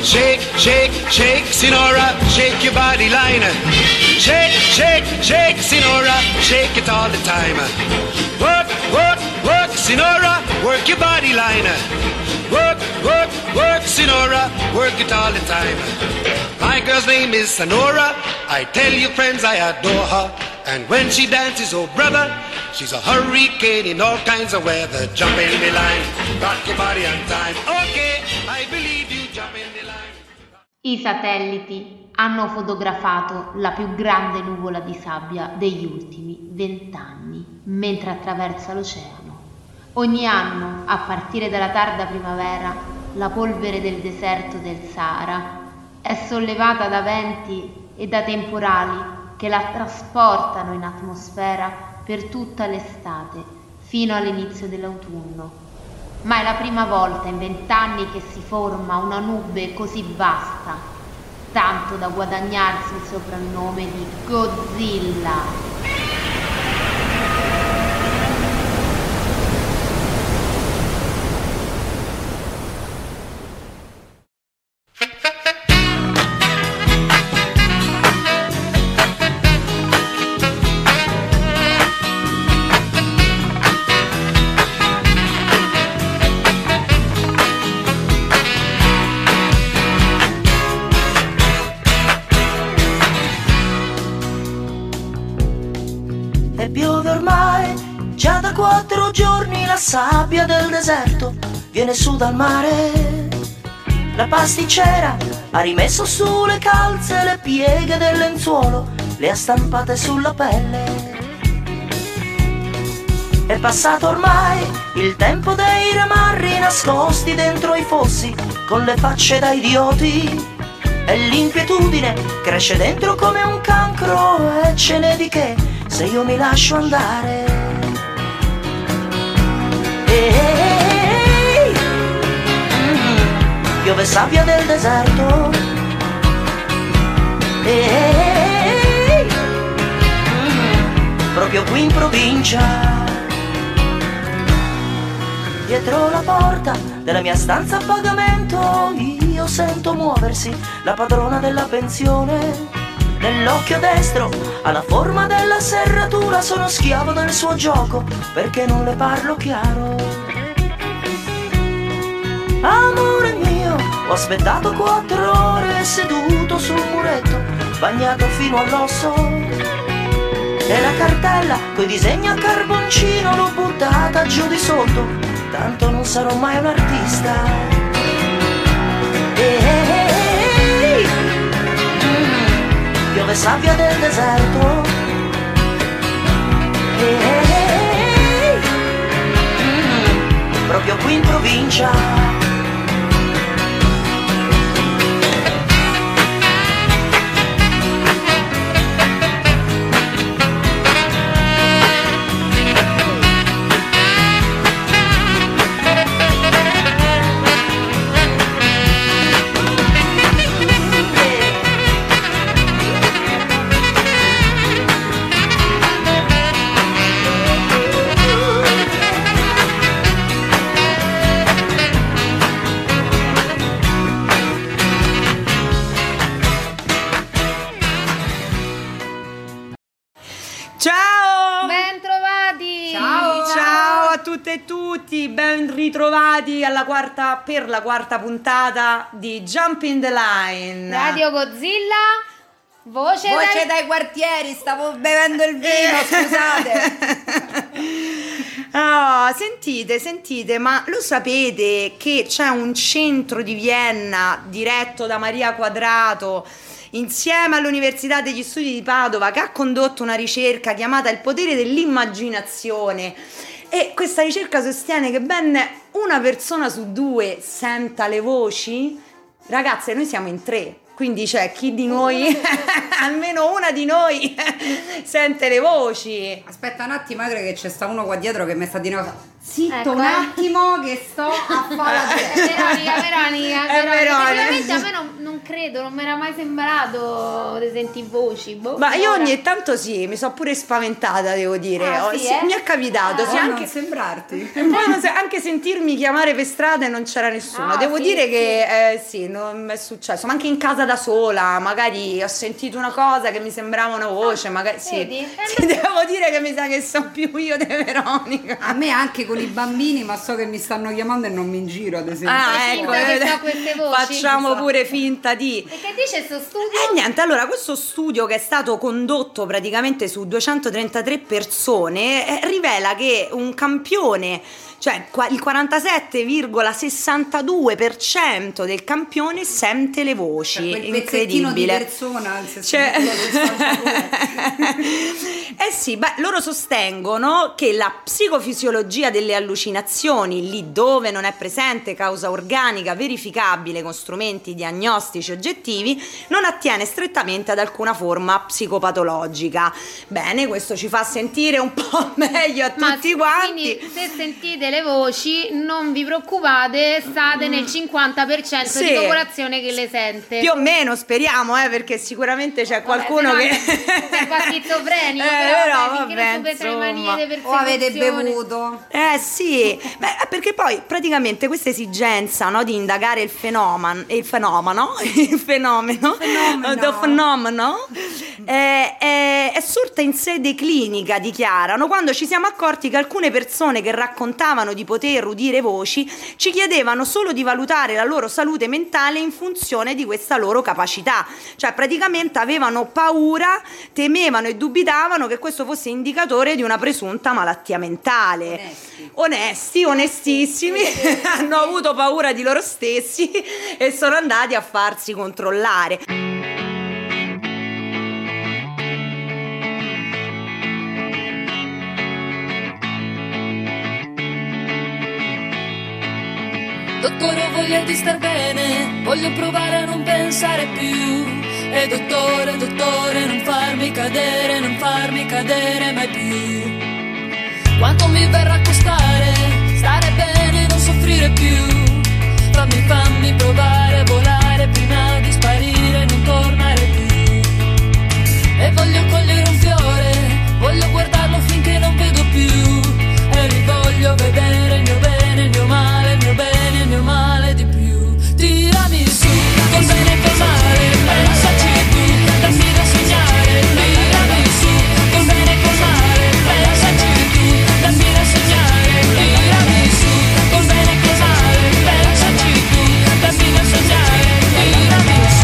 Shake, shake, shake, Sinora, shake your body line. Shake, shake, shake, Sinora, shake it all the time. Work, work, work, Sinora, work your body line. Work, work, work, Sinora, work it all the time. My girl's name is Sonora. I tell you friends, I adore her. And when she dances, oh brother, she's a hurricane in all kinds of weather. Jump in the line, rock your body on time. Okay, I believe you, jump in the line. I satelliti hanno fotografato la più grande nuvola di sabbia degli ultimi 20 anni mentre attraversa l'oceano. Ogni anno, a partire dalla tarda primavera, la polvere del deserto del Sahara è sollevata da venti e da temporali che la trasportano in atmosfera per tutta l'estate, fino all'inizio dell'autunno. Ma è la prima volta in 20 anni che si forma una nube così vasta, tanto da guadagnarsi il soprannome di Godzilla. E piove ormai, già da 4 giorni la sabbia del deserto viene su dal mare. La pasticcera ha rimesso su le calze, le pieghe del lenzuolo le ha stampate sulla pelle. È passato ormai il tempo dei ramarri nascosti dentro i fossi con le facce da idioti. E l'inquietudine cresce dentro come un cancro, e ce n'è di che se io mi lascio andare. Ehi, piove sabbia del deserto. Ehi, proprio qui in provincia. Dietro la porta della mia stanza a pagamento io sento muoversi la padrona della pensione. Nell'occhio destro ha la forma della serratura, sono schiavo del suo gioco perché non le parlo chiaro. Amore mio, ho aspettato 4 ore seduto sul muretto, bagnato fino all'osso. E la cartella coi disegni a carboncino l'ho buttata giù di sotto, tanto non sarò mai un artista. Piove sabbia del deserto. Proprio qui in provincia. E tutti, ben ritrovati per la quarta puntata di Jump in the Line. Radio Godzilla, voce dai quartieri, stavo bevendo il vino, scusate. Oh, sentite, ma lo sapete che c'è un centro di Vienna diretto da Maria Quadrato insieme all'Università degli Studi di Padova che ha condotto una ricerca chiamata Il potere dell'immaginazione. E questa ricerca sostiene che ben una persona su 2 senta le voci. Ragazze, noi siamo in 3, quindi c'è chi di noi, almeno una di noi, sente le voci. Aspetta un attimo, che c'è sta uno qua dietro che mi sta di nuovo. Zitto, ecco, un attimo che sto a fare la Veronica. Veramente a me non credo credo, non mi era mai sembrato di sentire voci. Ma io ogni tanto sì, mi sono pure spaventata, devo dire. Mi è capitato, sì, anche non sembrarti. anche sentirmi chiamare per strada e non c'era nessuno. Devo dire che sì, non mi è successo, ma anche in casa da sola, magari ho sentito una cosa che mi sembrava una voce, magari sì. Sì, devo dire che mi sa che sono più io di Veronica. A me anche con i bambini, ma so che mi stanno chiamando e non mi giro, ad esempio. Ecco, queste voci. facciamo pure finta di. E che dice sto studio? Niente, allora questo studio che è stato condotto praticamente su 233 persone rivela che un campione, cioè il 47,62% del campione sente le voci. Quel pezzettino di incredibile. persona, Sì, beh, loro sostengono che la psicofisiologia delle allucinazioni, lì dove non è presente causa organica verificabile con strumenti diagnostici oggettivi, non attiene strettamente ad alcuna forma psicopatologica. Bene, questo ci fa sentire un po' meglio a tutti quanti. Quindi se sentite le voci non vi preoccupate, state nel 50% Sì. di popolazione che le sente. Più o meno, speriamo, perché sicuramente c'è qualcuno che è schizofrenico, però finché vabbè, non supera le manie di o avete persecuzione. bevuto. Sì, perché poi praticamente questa esigenza, no, di indagare il fenomeno è sorta in sede clinica, dichiarano, quando ci siamo accorti che alcune persone che raccontavano di poter udire voci ci chiedevano solo di valutare la loro salute mentale in funzione di questa loro capacità, cioè praticamente avevano paura, temevano e dubitavano che questo fosse indicatore di una presunta malattia mentale. Onestissimi, hanno avuto paura di loro stessi e sono andati a farsi controllare. Dottore, voglio di star bene, voglio provare a non pensare più. E dottore, non farmi cadere mai più. Quanto mi verrà a costare stare bene e non soffrire più? Fammi provare a volare prima di sparire e non tornare più. E voglio cogliere un fiore, voglio guardarlo finché non vedo più. E rivoglio vedere il mio bene, il mio male, il mio bene, il mio male di più. Tirami su, col bene e col male, pensaci tu, dammi da sognare. Tirami su, col bene e col male, pensaci tu, dammi da sognare. Tirami su, col bene e col male, pensaci tu, dammi da sognare. Tirami su.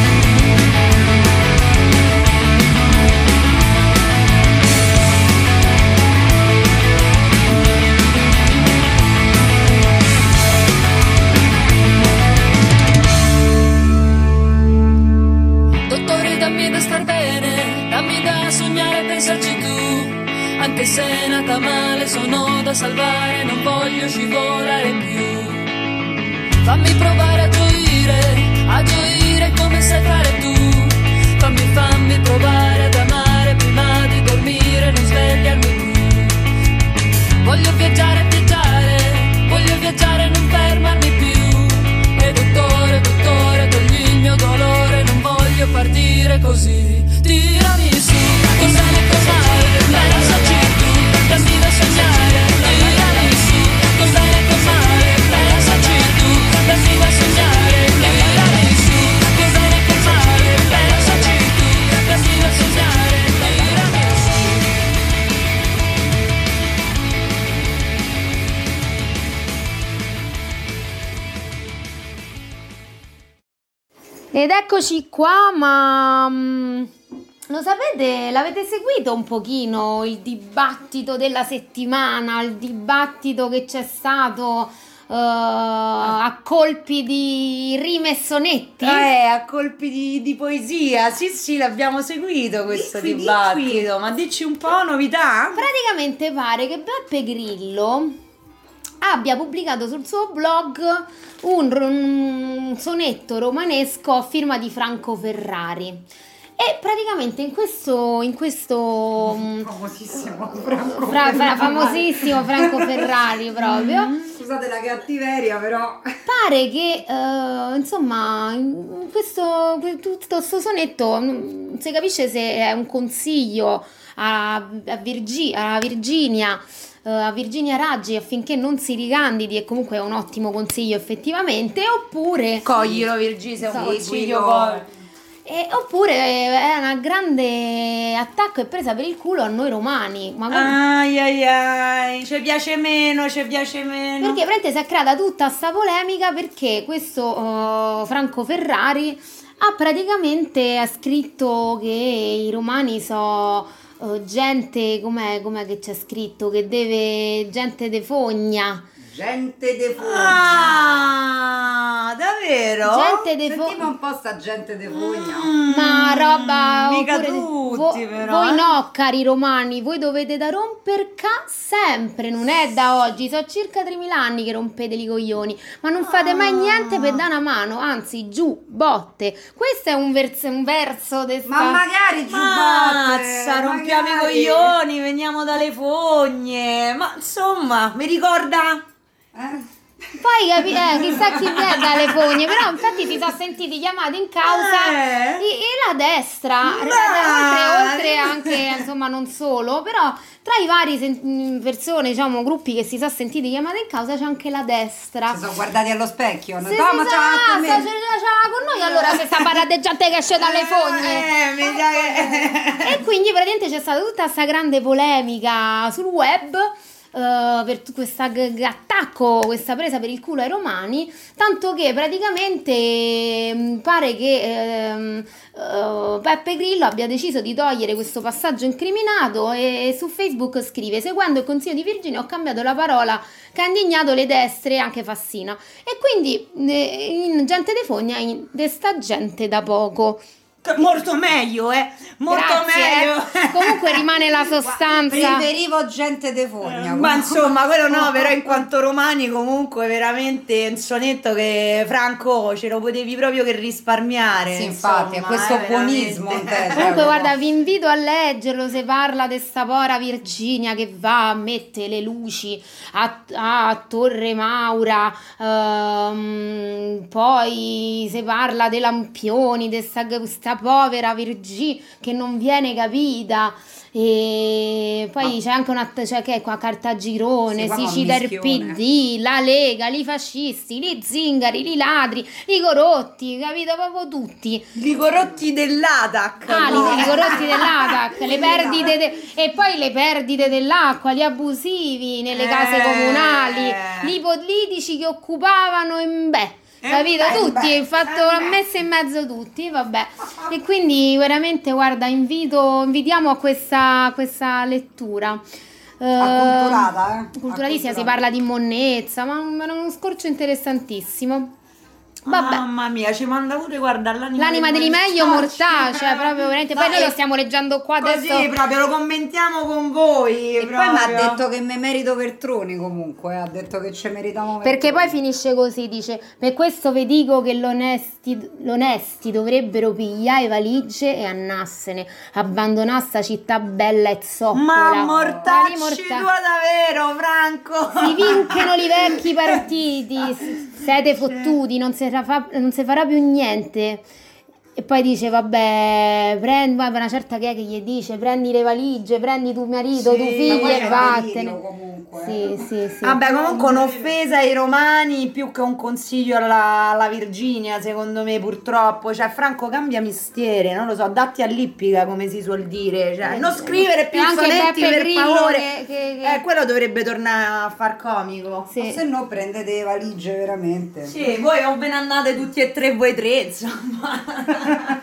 Dottore, dammi da star bene, dammi da sognare, pensarci tu. Anche se è nata male, sono da salvare, non voglio scivolare più. Fammi provare a gioire come sai fare tu. Fammi provare ad amare prima di dormire, non svegliarmi più. Voglio viaggiare, voglio viaggiare e non fermarmi più. E dottore, togli il mio dolore, non voglio partire così. Tirami su, cos'è le cose male, pensaci tu, dammi da sognare. Tirami su, cos'è le cose male, pensaci tu, dammi da sognare. Tirami su, cos'è le cose male, pensaci tu, dammi da sognare. Tirami su. Ed eccoci qua, ma lo sapete, l'avete seguito un pochino il dibattito della settimana, il dibattito che c'è stato a colpi di rime e sonetti? A colpi di poesia, sì, l'abbiamo seguito questo dibattito, ma dici un po' novità? Praticamente pare che Beppe Grillo abbia pubblicato sul suo blog un sonetto romanesco a firma di Franco Ferrari E praticamente in questo famosissimo famosissimo Franco Ferrari proprio. Scusate la cattiveria, però Pare che insomma in tutto questo sonetto non si capisce se è un consiglio a Virginia Raggi affinché non si ricandidi, e comunque è un ottimo consiglio effettivamente, oppure Coglilo Virgì, sei un Sì, consiglio poi. oppure è una grande attacco e presa per il culo a noi romani. Ma Ai ai ai, ci piace meno. perché veramente si è creata tutta sta polemica perché questo Franco Ferrari ha praticamente scritto che i romani gente, com'è che c'è scritto, che deve gente de fogna. gente de fogna. Ah, davvero? Gente de Sentiamo fogna. un po' sta gente de fogna. Ma roba mica oppure tutti, però, voi no, cari romani, voi dovete da romper sempre, non è da oggi, sono circa 3.000 anni che rompete i coglioni, ma non fate mai niente per dare una mano, anzi giù, botte. Questo è un verso de sta... Ma magari Mazza, rompiamo i coglioni, veniamo dalle fogne. Ma insomma, mi ricorda? Poi chissà chi è dalle fogne, però infatti si sono sentiti chiamati in causa e la destra, oltre anche, insomma, non solo, però tra i vari persone, diciamo, gruppi che si sono sentiti chiamati in causa c'è anche la destra. Si sono guardati allo specchio. Se con noi, allora se sta parlando di gente che esce dalle fogne. Mi sa che... E quindi praticamente c'è stata tutta questa grande polemica sul web per questo attacco, questa presa per il culo ai romani, tanto che praticamente pare che Beppe Grillo abbia deciso di togliere questo passaggio incriminato e su Facebook scrive: seguendo il consiglio di Virginia ho cambiato la parola che ha indignato le destre, anche Fassina, e quindi in gente de fogna in desta gente da poco. Molto meglio, molto Grazie, meglio. Comunque rimane la sostanza. Preferivo gente de fogna. Ma insomma, quello no, però in quanto romani comunque veramente un sonetto che Franco ce lo potevi proprio che risparmiare. Sì, infatti, è questo buonismo in te. Comunque guarda, vi invito a leggerlo, se parla di sta povera Virginia che va a mettere le luci a Torre Maura, poi se parla dei lampioni, di sta povera Virginia che non viene capita, e poi c'è anche che è qua Cartagirone, Sì, si cita il PD, la Lega, i fascisti, gli zingari, i ladri, i corrotti, capito? Proprio tutti. I corrotti dell'ATAC. I corrotti dell'ATAC, le perdite e poi le perdite dell'acqua, gli abusivi nelle case comunali, i politici che occupavano capito? Tutti, ha messo in mezzo tutti, vabbè. E quindi veramente, guarda, invitiamo a questa lettura. Acculturata, Culturatissima, si parla di monnezza, ma è uno scorcio interessantissimo. Vabbè. Mamma mia, ci manda pure, guarda, l'anima di Limeglio mortaccia, proprio veramente. Poi noi lo stiamo leggendo qua adesso. Così proprio lo commentiamo con voi. E poi mi ha detto che mi merito Veltroni, comunque ha detto che ci meritiamo Veltroni. Perché poi finisce così, dice: per questo vi dico che l'onesti dovrebbero pigliare valigie e annarsene, abbandonare sta città bella e zoppola. Ma mortacci tua davvero, Franco. Si vincono i vecchi partiti, siete fottuti, non si farà più niente. E poi dice: vabbè, prendi una certa che gli dice: prendi le valigie, prendi tuo marito, tuo figlio e vattene. Sì. Vabbè, comunque un'offesa ai romani più che un consiglio alla Virginia, secondo me, purtroppo. Cioè, Franco, cambia mestiere, non lo so, datti all'ippica, come si suol dire. Cioè, non scrivere più anche sonetti, Beppe per Grillo favore. che... Quello dovrebbe tornare a far comico. Sì. O se no prendete le valigie veramente. Sì, voi o ve ne andate tutti e tre, voi tre, insomma.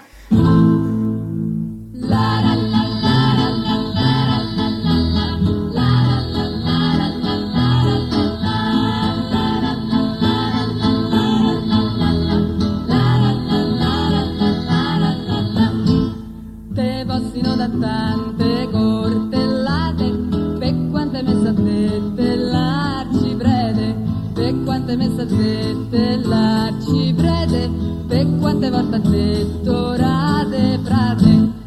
Te passino da tante cortellate, per quante messe a te l'arciprete, per quante messe a te l'arciprete, per quante volte ha detto rate frate.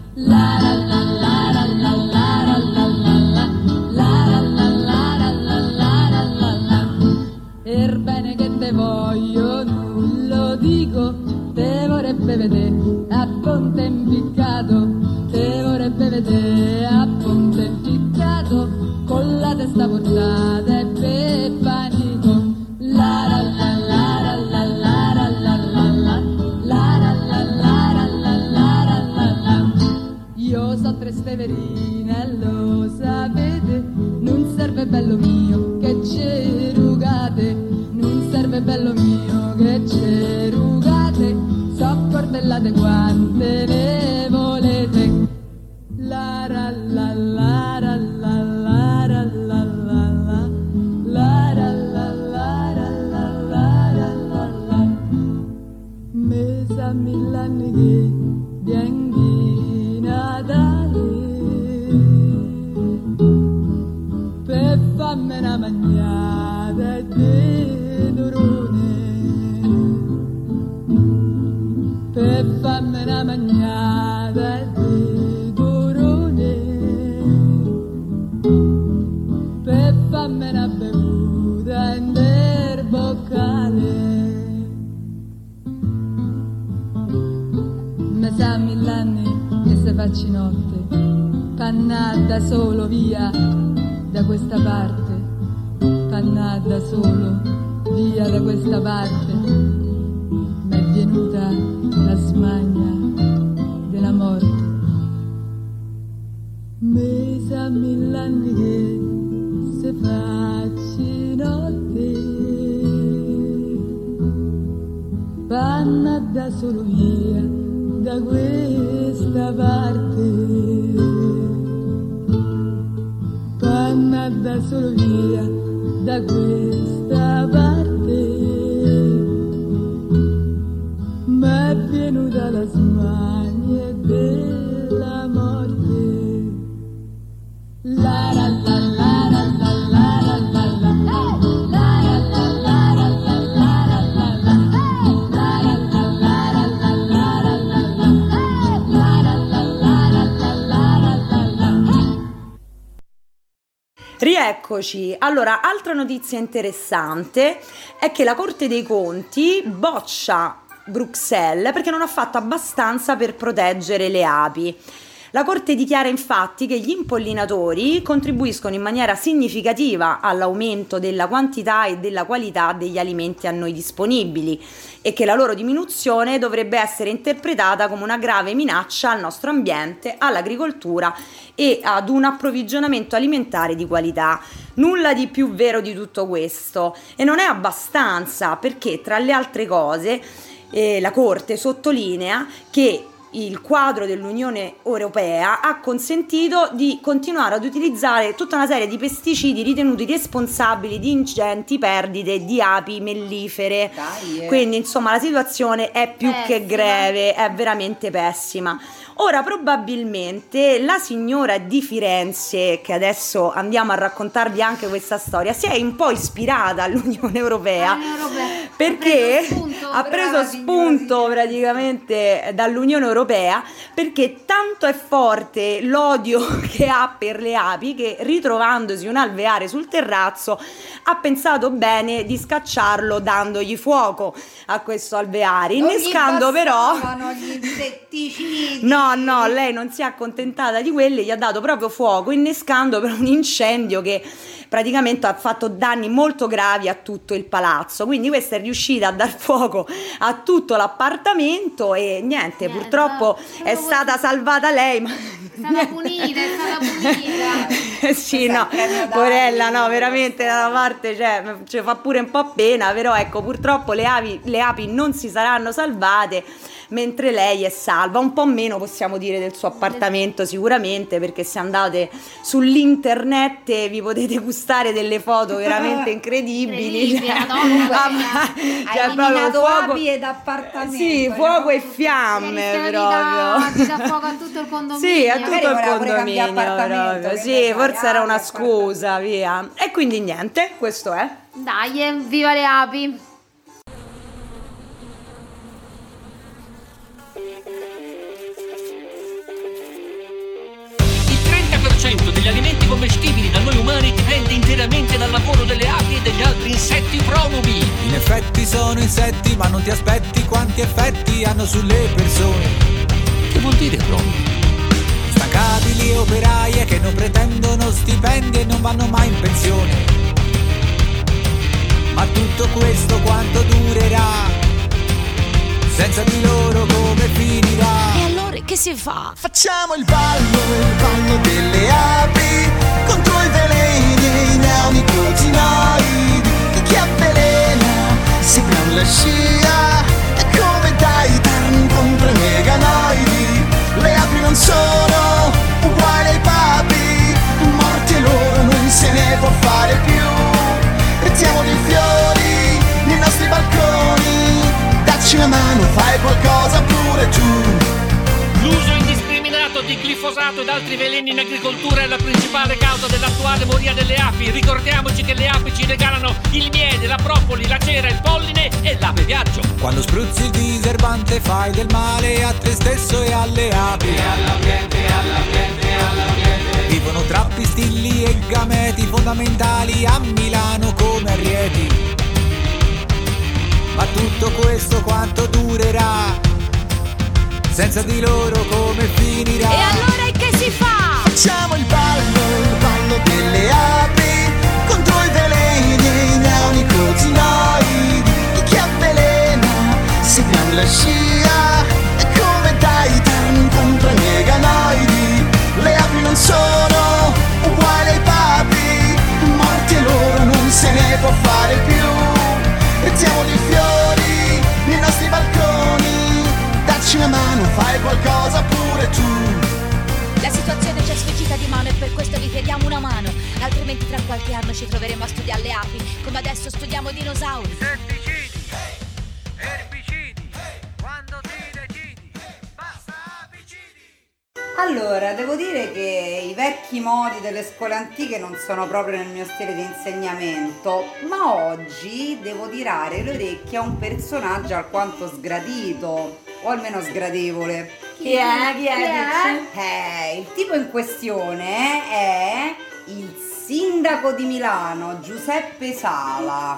amico te vorrebbe vedere a ponte impiccato, te vorrebbe vedere a ponte impiccato, con la testa portata e per panico. La la la la la la la la la la la la la la la la la. Io so tre steverine, lo sapete, non serve bello mio che ci rugate, non serve bello mio che ci rugate, so cordellate quante ne volete. La la la la la la la la la la la la la la la la. Me sa mill'anni che vieni Natale per farmi una magnata di durone, per farmi una magnata di durone, per farmi una bevuta in del boccale. Me sa mill'anni che se facci notte, pannata solo via da questa parte, pannata solo via da questa parte. M'è venuta la smania della morte. Me sa mill'anni che se facci notte, pannata solo via da questa parte, pannata solo via da questa parte. M'è venuta la smania della morte. La la la la la la la la la la. Rieccoci. Allora, altra notizia interessante è che la Corte dei Conti boccia Bruxelles perché non ha fatto abbastanza per proteggere le api. La Corte dichiara infatti che gli impollinatori contribuiscono in maniera significativa all'aumento della quantità e della qualità degli alimenti a noi disponibili e che la loro diminuzione dovrebbe essere interpretata come una grave minaccia al nostro ambiente, all'agricoltura e ad un approvvigionamento alimentare di qualità. Nulla di più vero di tutto questo, e non è abbastanza perché, tra le altre cose, la Corte sottolinea che il quadro dell'Unione Europea ha consentito di continuare ad utilizzare tutta una serie di pesticidi ritenuti responsabili di ingenti perdite di api mellifere. Quindi insomma la situazione è più che grave, è veramente pessima. Ora probabilmente la signora di Firenze, che adesso andiamo a raccontarvi anche questa storia, si è un po' ispirata all'Unione Europea perché ha preso spunto praticamente dall'Unione Europea, perché tanto è forte l'odio che ha per le api che, ritrovandosi un alveare sul terrazzo, ha pensato bene di scacciarlo dandogli fuoco a questo alveare, innescando però gli insetticidi. No, lei non si è accontentata di quelli, gli ha dato proprio fuoco, innescando per un incendio che praticamente ha fatto danni molto gravi a tutto il palazzo. Quindi questa è riuscita a dar fuoco a tutto l'appartamento e niente, purtroppo è stata salvata lei, ma È stata punita. sì, no, porella, no, veramente da una parte ci fa pure un po' pena, però ecco, purtroppo le api non si saranno salvate, mentre lei è salva. Un po' meno possiamo dire del suo appartamento sicuramente, perché se andate sull'internet vi potete gustare delle foto veramente incredibili. Hai eliminato api ed appartamento. Sì, fuoco e fiamme proprio. Ti dà fuoco a tutto il condominio. Sì, a tutto il voleva pure condominio cambiare proprio. appartamento, Sì, che forse era una api, scusa, via. E quindi niente, questo è. Dai, viva le api. Il 30% degli alimenti commestibili da noi umani dipende dipende interamente dal lavoro delle api e degli altri insetti pronubi. In effetti sono insetti, ma non ti aspetti quanti effetti hanno sulle persone. Che vuol dire pronubi? Instancabili operaie che non pretendono stipendi e non vanno mai in pensione. Ma tutto questo quanto durerà? Senza di loro come finirà? E allora che si fa? Facciamo il ballo delle api, contro i veleni e i neonicotinoidi. E chi avvelena sembra la scia, è come Titan contro i meganoidi. Le api non sono uguali ai papi, morti loro non se ne può fare più. Mettiamo dei fiori nei nostri balconi, dacci una mano, fai qualcosa pure tu. L'uso indiscriminato di glifosato ed altri veleni in agricoltura è la principale causa dell'attuale moria delle api. Ricordiamoci che le api ci regalano il miele, la propoli, la cera, il polline e l'ape viaggio. Quando spruzzi il diserbante fai del male a te stesso e alle api. E all'ambiente. Vivono tra pistilli e gameti fondamentali a Milano come a Rieti. Ma tutto questo quanto durerà? Senza di loro come finirà? E allora che si fa? Facciamo il ballo delle api, contro i veleni e i neonicotinoidi. E chi avvelena seguiamo la scia, è come Titan contro i meganoidi. Le api non sono uguali ai papi, morti e loro non se ne può fare più. Mettiamo dei fiori nei nostri balconi, dacci una mano, fai qualcosa pure tu. La situazione ci è sfuggita di mano e per questo vi chiediamo una mano. Altrimenti tra qualche anno ci troveremo a studiare le api, come adesso studiamo dinosauri. Insetticidi, erbicidi, quando ti decidi, basta apicidi. Allora, devo dire che i vecchi modi delle scuole antiche non sono proprio nel mio stile di insegnamento, ma oggi devo tirare le orecchie a un personaggio alquanto sgradito, o almeno sgradevole. Chi è? Il tipo in questione è il sindaco di Milano, Giuseppe Sala.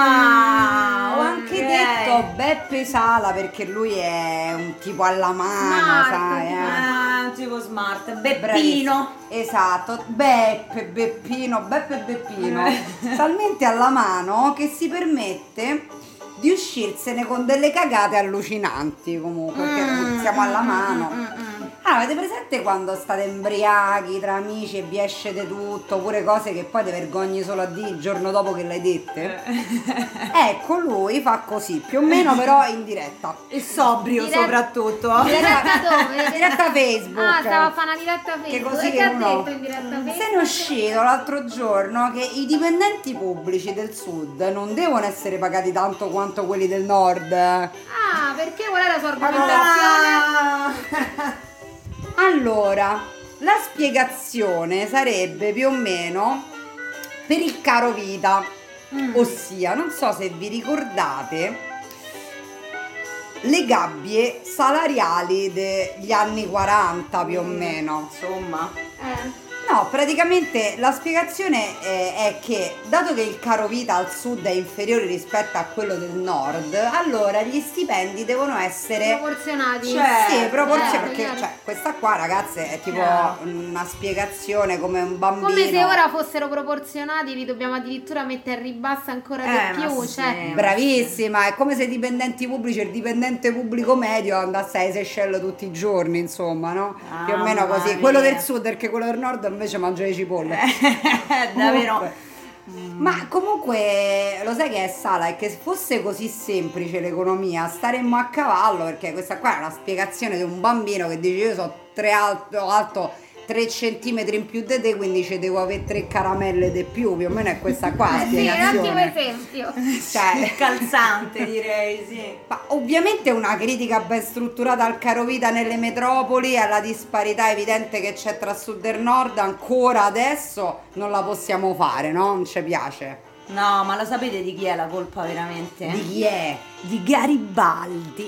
Ho anche detto Beppe Sala perché lui è un tipo alla mano, sai? Un tipo smart, Beppino. Esatto, Beppe Beppino, talmente alla mano che si permette di uscirsene con delle cagate allucinanti comunque, perché siamo alla mano. Avete presente quando state embriachi tra amici e vi esce di tutto, pure cose che poi ti vergogni solo a dire il giorno dopo che le dette? Ecco, lui fa così, più o meno, però in diretta. E sobrio soprattutto. Diretta dove? Diretta Facebook. Ah, stava a fare una diretta Facebook. Che così e che ha detto in diretta Facebook? Se ne è uscito l'altro giorno che i dipendenti pubblici del sud non devono essere pagati tanto quanto quelli del nord. Ah, perché qual è la sua argomentazione? Allora, la spiegazione sarebbe più o meno per il caro vita, ossia, non so se vi ricordate le gabbie salariali degli anni 40 più o meno, insomma. No, praticamente la spiegazione è che dato che il caro vita al sud è inferiore rispetto a quello del nord, allora gli stipendi devono essere proporzionati. Perché questa qua, ragazze, è tipo una spiegazione come un bambino. Come se ora fossero proporzionati, li dobbiamo addirittura mettere a ribasso ancora di più. Bravissima, è come se i dipendenti pubblici, il dipendente pubblico medio andasse ai Seychelles tutti i giorni, insomma, no? Più o meno così. Quello del sud, perché quello del nord invece mangia le cipolle. Davvero. Ma comunque lo sai che è Sala, è che se fosse così semplice l'economia staremmo a cavallo, perché questa qua è una spiegazione di un bambino che dice io sono alto 3 centimetri in più di te, quindi ci devo avere 3 caramelle di più, più o meno è questa qua la spiegazione. Sì, un ottimo esempio. Cioè, calzante, direi, sì. Ma ovviamente una critica ben strutturata al caro vita nelle metropoli, alla disparità evidente che c'è tra sud e nord, ancora adesso non la possiamo fare, no? Non ci piace. No, ma lo sapete di chi è la colpa veramente? Di chi è? Di Garibaldi.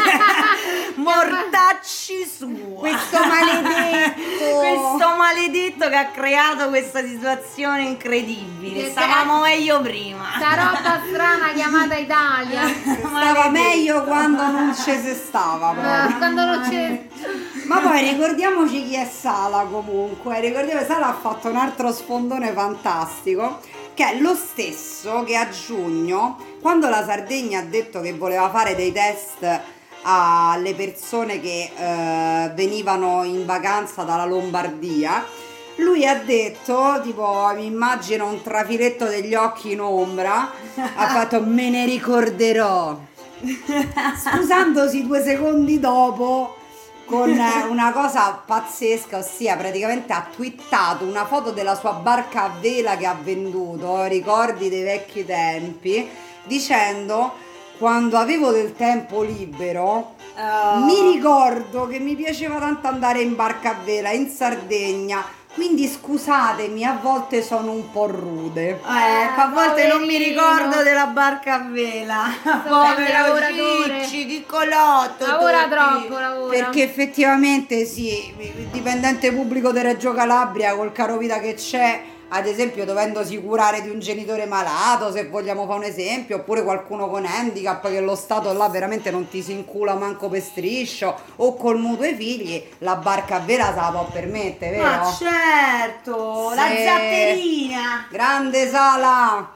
Mortacci suo. Questo maledetto. Questo maledetto che ha creato questa situazione incredibile. Che Stavamo meglio prima. Sta roba strana chiamata Italia. Stava meglio quando non ci si stava proprio. Quando non c'è. Ma poi ricordiamoci chi è Sala comunque. Ricordiamo, Sala ha fatto un altro sfondone fantastico, che è lo stesso che a giugno, quando la Sardegna ha detto che voleva fare dei test alle persone che venivano in vacanza dalla Lombardia, lui ha detto, tipo, mi immagino un trafiletto degli occhi in ombra, ha fatto me ne ricorderò, scusandosi 2 secondi dopo con una cosa pazzesca, ossia praticamente ha twittato una foto della sua barca a vela che ha venduto, ricordi dei vecchi tempi, dicendo: quando avevo del tempo libero mi ricordo che mi piaceva tanto andare in barca a vela in Sardegna, quindi scusatemi, a volte sono un po' rude. A volte non mi ricordo della barca a vela. Povero lavoratore. Cicci, chiccolotto. Lavora tutti. troppo, lavora. Perché effettivamente sì, il dipendente pubblico di Reggio Calabria col caro vita che c'è, ad esempio dovendosi curare di un genitore malato, se vogliamo fare un esempio, oppure qualcuno con handicap che lo Stato là veramente non ti si incula manco per striscio, o col mutuo ai figli, la barca a vela se la può permettere, vero? Ma certo, la Sì. zatterina. Grande Sala!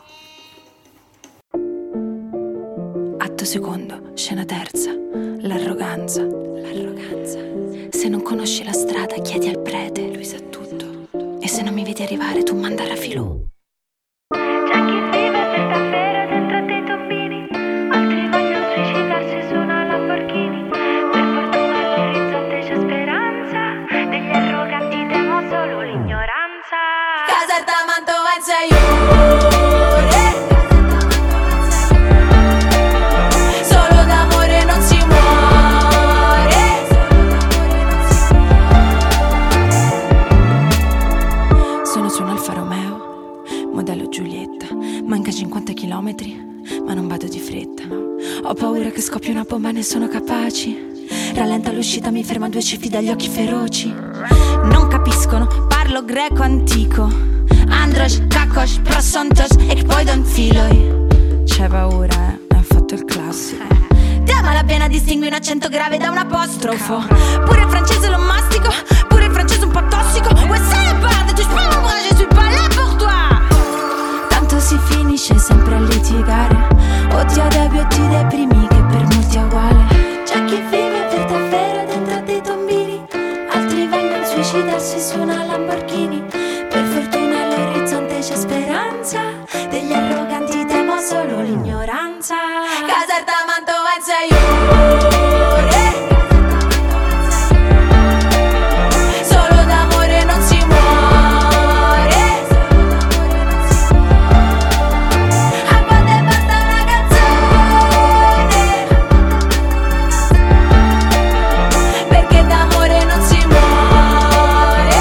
Atto secondo, scena terza. L'arroganza. Se non conosci la strada, chiedi al prete, lui sa tutto. E se non mi vedi arrivare, tu mandare a filò. C'è chi vive per davvero dentro dei tombini, altri vogliono suicidarsi su una Lamborghini. Per fortuna all'orizzonte c'è speranza, degli arroganti temo solo l'ignoranza. Caserta, Mantova, Insiaiore. Solo d'amore non si muore. Sono su un Alfa Romeo, modello Giulietta. Manca 50 chilometri, ma non vado di fretta. Ho paura che scoppia una bomba, ne sono capaci. Rallenta l'uscita, mi ferma 2 ciefi dagli occhi feroci. Non capiscono, parlo greco antico. Andros, kakos, prosontos e poi don filoi. C'è paura, ha fatto il classico. Ti ama la pena, distingui un accento grave da un apostrofo. Pure il francese lo mastico, pure il francese un po' tossico. Ouais, c'est le bar de touche pas mon bras, je suis pas là pour toi. Tanto si finisce sempre a litigare. O ti adegui o ti deprimi, che per molti è uguale. C'è chi vive per davvero dentro dei tombini, altri vogliono suicidarsi su una Lamborghini. Per fortuna all'orizzonte c'è speranza, degli arroganti temo solo l'ignoranza. Caserta, Mantova, Insiaiore. Solo d'amore non si muore. A volte basta una canzone, perché d'amore non si muore.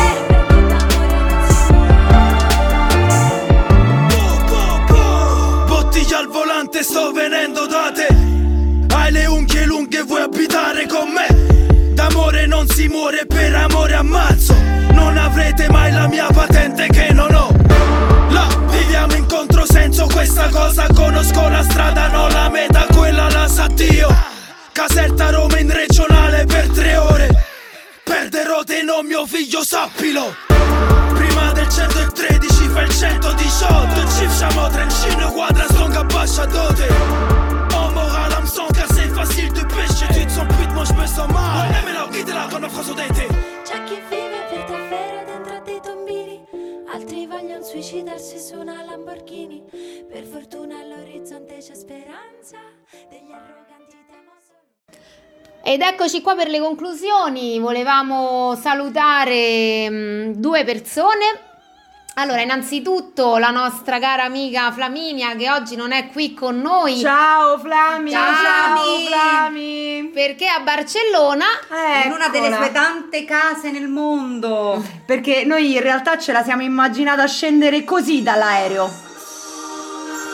Bottiglia al volante, sto venendo da te. Hai le unghie lunghe, vuoi abitare con me? D'amore non si muore, per amore ammazzo. Non avrete mai la mia patente che non ho. Là, viviamo in controsenso, questa cosa conosco la strada, no la meta, quella la sa Dio. Caserta, Roma in regionale per 3 ore. Perderò te non mio figlio, sappilo. Prima del 113 fa il 118. Chief siamo 35 quadra, stonga bascia dote. En moral, âme sans car c'est facile de pêcher. Tu te sens pute, moi je me sens mal. Ouais, mais là, guide-la con offre d'été. C'è chi vive per davvero dentro dei tombini, altri vogliono suicidarsi su una Lamborghini. Per fortuna all'orizzonte c'è speranza, degli arroganti temo solo. Ed eccoci qua per le conclusioni. Volevamo salutare 2 persone. Allora, innanzitutto la nostra cara amica Flaminia, che oggi non è qui con noi. Ciao Flami, Ciao, Flami. Perché a Barcellona, In una delle sue tante case nel mondo. Perché noi in realtà ce la siamo immaginata scendere così dall'aereo.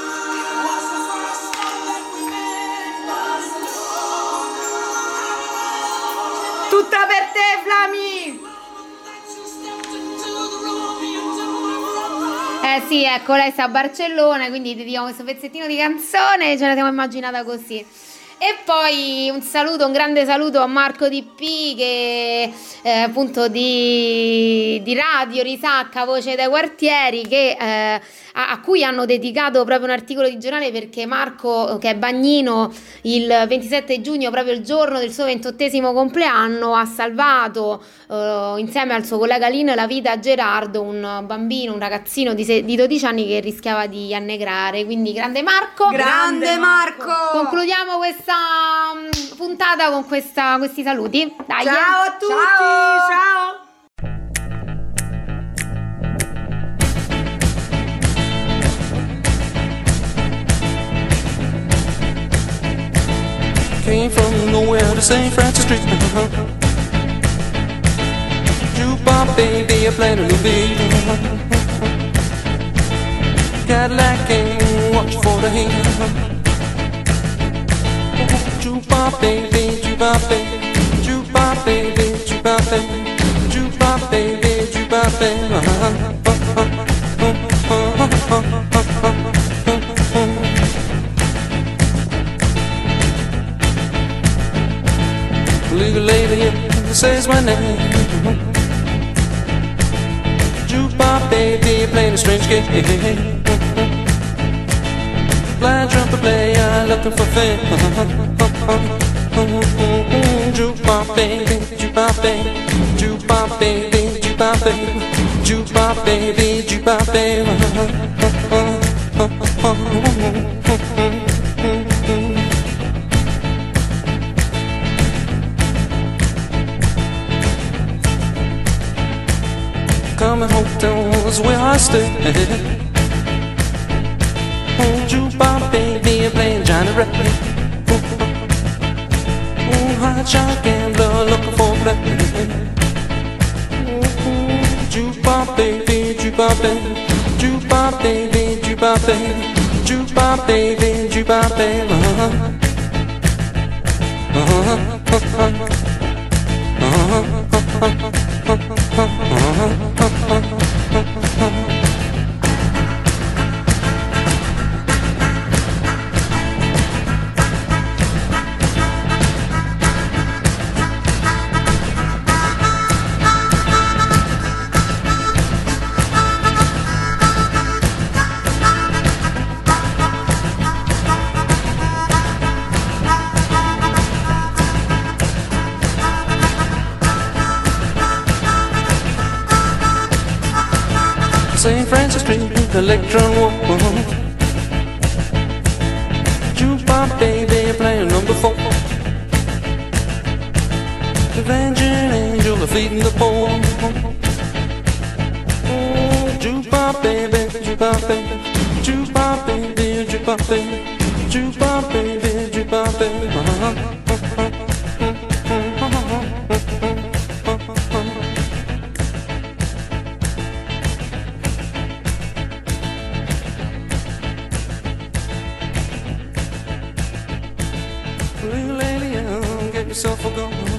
Tutta per te, Flami! Sì, ecco, lei sta a Barcellona, quindi dedichiamo questo pezzettino di canzone, ce la siamo immaginata così. E poi un grande saluto a Marco DP che appunto di Radio Risacca, Voce dai Quartieri, che a cui hanno dedicato proprio un articolo di giornale, perché Marco, che è bagnino, il 27 giugno, proprio il giorno del suo 28° compleanno, ha salvato insieme al suo collega Lino la vita a Gerardo, un bambino, un ragazzino di 12 anni che rischiava di annegrare. Quindi grande Marco! Grande Marco! Concludiamo questa puntata con questi saluti. Dai, ciao a tutti! Ciao! Came from nowhere to St. Francis Street. Jukebox baby, I played a new beat. Cadillac came, watch for the heat. Jukebox baby, jukebox baby, jukebox baby, jukebox baby, jukebox baby, jukebox baby. Legal lady says my name. Jukebox baby playing a strange game. Blind trumpet player looking for fame. Jukebox baby, jukebox baby, jukebox baby, jukebox baby, jukebox baby, jukebox baby. Coming hotel was where I stayed. Jukebox baby playing Johnny Ray. Hot shot gambler looking for play. Jukebox baby, jukebox baby, jukebox baby, jukebox baby, jukebox baby, jukebox baby. St. Francis Street, Electron Walk. Jukebox baby playing number 4. Avenging angel feeding the poor. Jukebox baby, jukebox baby, jukebox baby, jukebox baby, jukebox baby, jukebox baby. Little lady, get yourself a go.